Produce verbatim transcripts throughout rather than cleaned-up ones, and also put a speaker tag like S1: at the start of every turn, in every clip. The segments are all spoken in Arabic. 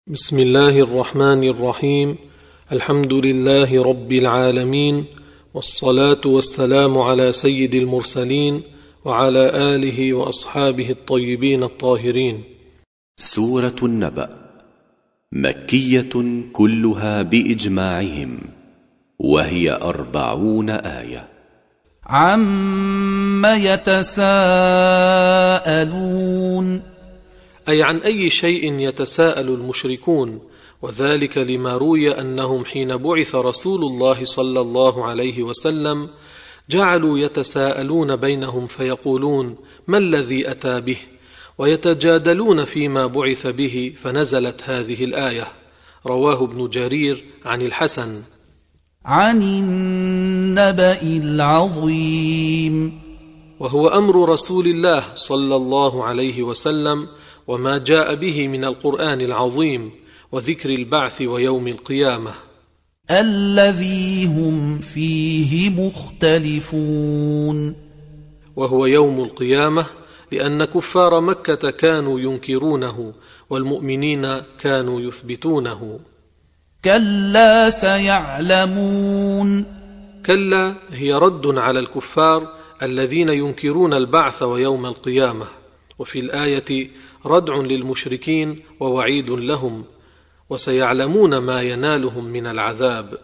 S1: بسم الله الرحمن الرحيم. الحمد لله رب العالمين، والصلاة والسلام على سيد المرسلين وعلى آله وأصحابه الطيبين الطاهرين.
S2: سورة النبأ مكية كلها بإجماعهم، وهي أربعون آية.
S3: عم يتساءلون،
S1: أي عن أي شيء يتساءل المشركون، وذلك لما روي أنهم حين بعث رسول الله صلى الله عليه وسلم جعلوا يتساءلون بينهم فيقولون: ما الذي أتى به؟ ويتجادلون فيما بعث به، فنزلت هذه الآية. رواه ابن جرير عن الحسن
S3: عن النبأ العظيم،
S1: وهو أمر رسول الله صلى الله عليه وسلم وما جاء به من القرآن العظيم، وذكر البعث ويوم القيامة
S3: الذي هم فيه مختلفون.
S1: وهو يوم القيامة لأن كفار مكة كانوا ينكرونه، والمؤمنين كانوا يثبتونه.
S3: كلا سيعلمون،
S1: كلا هي رد على الكفار الذين ينكرون البعث ويوم القيامة، وفي الآية ردع للمشركين ووعيد لهم، وسيعلمون ما ينالهم من العذاب.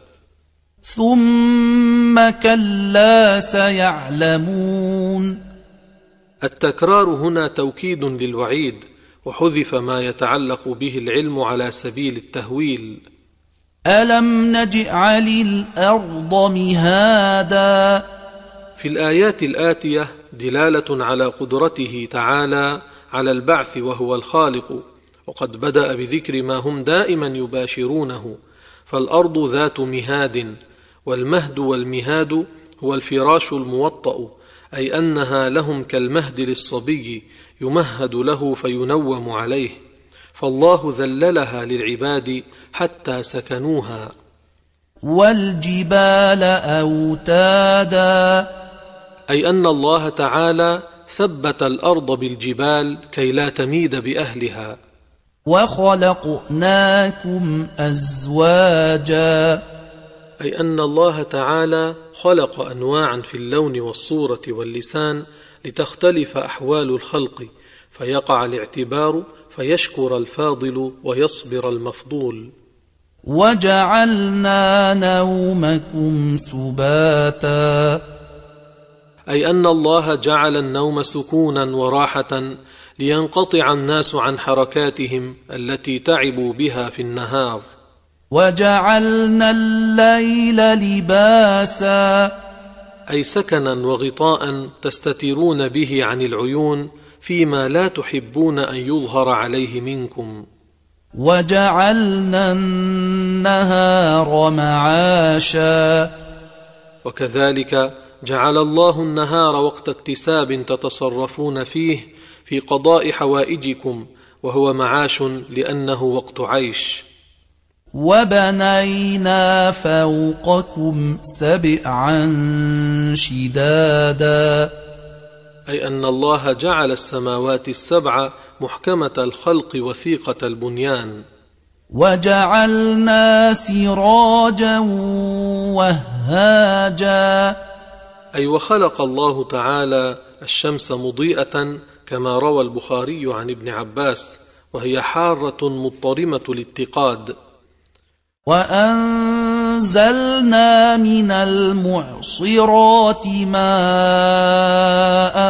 S3: ثم كلا سيعلمون،
S1: التكرار هنا توكيد للوعيد، وحذف ما يتعلق به العلم على سبيل التهويل.
S3: ألم نجعل الأرض مهادا،
S1: في الآيات الآتية دلالة على قدرته تعالى على البعث وهو الخالق، وقد بدأ بذكر ما هم دائما يباشرونه، فالأرض ذات مهاد، والمهد والمهاد هو الفراش الموطأ، أي أنها لهم كالمهد للصبي يمهد له فينوم عليه، فالله ذللها للعباد حتى سكنوها.
S3: والجبال أوتادا،
S1: أي أن الله تعالى ثبت الأرض بالجبال كي لا تميد بأهلها.
S3: وخلقناكم أزواجا،
S1: أي أن الله تعالى خلق أنواعا في اللون والصورة واللسان لتختلف أحوال الخلق، فيقع الاعتبار فيشكر الفاضل ويصبر المفضول.
S3: وجعلنا نومكم سباتا،
S1: أي أن الله جعل النوم سكونا وراحة لينقطع الناس عن حركاتهم التي تعبوا بها في النهار.
S3: وجعلنا الليل لباسا،
S1: أي سكنا وغطاء تستترون به عن العيون فيما لا تحبون أن يظهر عليه منكم.
S3: وجعلنا النهار معاشا،
S1: وكذلك جعل الله النهار وقت اكتساب تتصرفون فيه في قضاء حوائجكم، وهو معاش لأنه وقت عيش.
S3: وبنينا فوقكم سبعا شدادا،
S1: أي أن الله جعل السماوات السبع محكمة الخلق وثيقة البنيان.
S3: وجعلنا سراجا وهاجا،
S1: أي وخلق الله تعالى الشمس مضيئة كما روى البخاري عن ابن عباس، وهي حارة مضطرمة الاتقاد.
S3: وأنزلنا من المعصرات ماء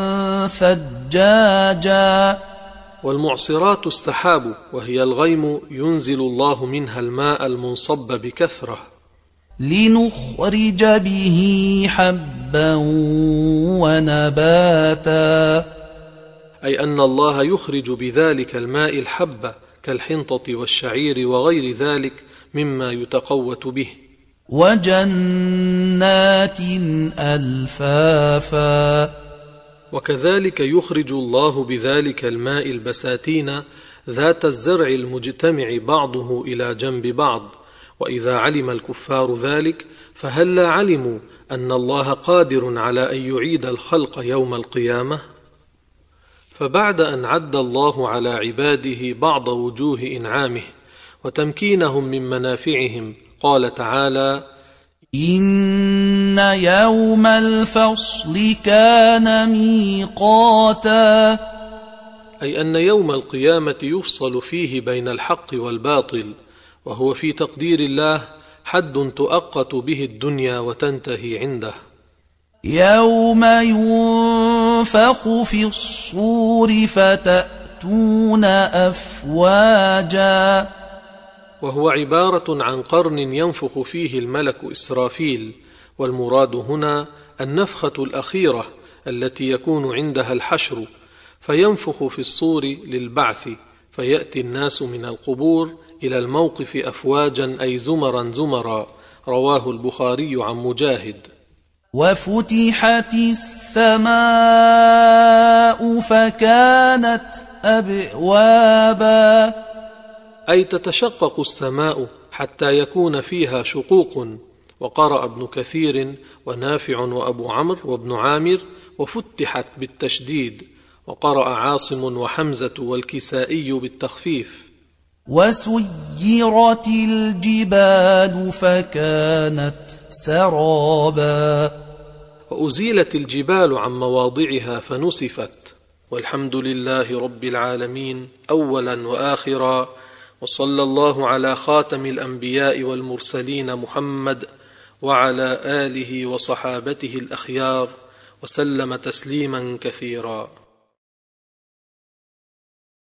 S3: ثجاجا،
S1: والمعصرات السحاب، وهي الغيم ينزل الله منها الماء المنصب بكثرة،
S3: لنخرج به حبا ونباتا،
S1: أي أن الله يخرج بذلك الماء الحب كالحنطة والشعير وغير ذلك مما يتقوت به.
S3: وجنات ألفافا،
S1: وكذلك يخرج الله بذلك الماء البساتين ذات الزرع المجتمع بعضه إلى جنب بعض. وإذا علم الكفار ذلك فهل علموا أن الله قادر على أن يعيد الخلق يوم القيامة؟ فبعد أن عد الله على عباده بعض وجوه إنعامه وتمكينهم من منافعهم. قال تعالى:
S3: إن يوم الفصل كان ميقاتا،
S1: أي أن يوم القيامة يفصل فيه بين الحق والباطل، وهو في تقدير الله حد تؤقت به الدنيا وتنتهي عنده.
S3: يوم ينفخ في الصور فتأتون أفواجا،
S1: وهو عبارة عن قرن ينفخ فيه الملك إسرافيل، والمراد هنا النفخة الأخيرة التي يكون عندها الحشر، فينفخ في الصور للبعث، فيأتي الناس من القبور إلى الموقف أفواجا أي زمرا زمرا. رواه البخاري عن مجاهد.
S3: وفتحت السماء فكانت أبوابا،
S1: أي تتشقق السماء حتى يكون فيها شقوق. وقرأ ابن كثير ونافع وأبو عمرو وابن عامر وفتحت بالتشديد، وقرأ عاصم وحمزة والكسائي بالتخفيف.
S3: وسيرت الجبال فكانت سرابا،
S1: وأزيلت الجبال عن مواضعها فنسفت. والحمد لله رب العالمين أولا وآخرا، وصلى الله على خاتم الأنبياء والمرسلين محمد وعلى آله وصحابته الأخيار، وسلم تسليما كثيرا.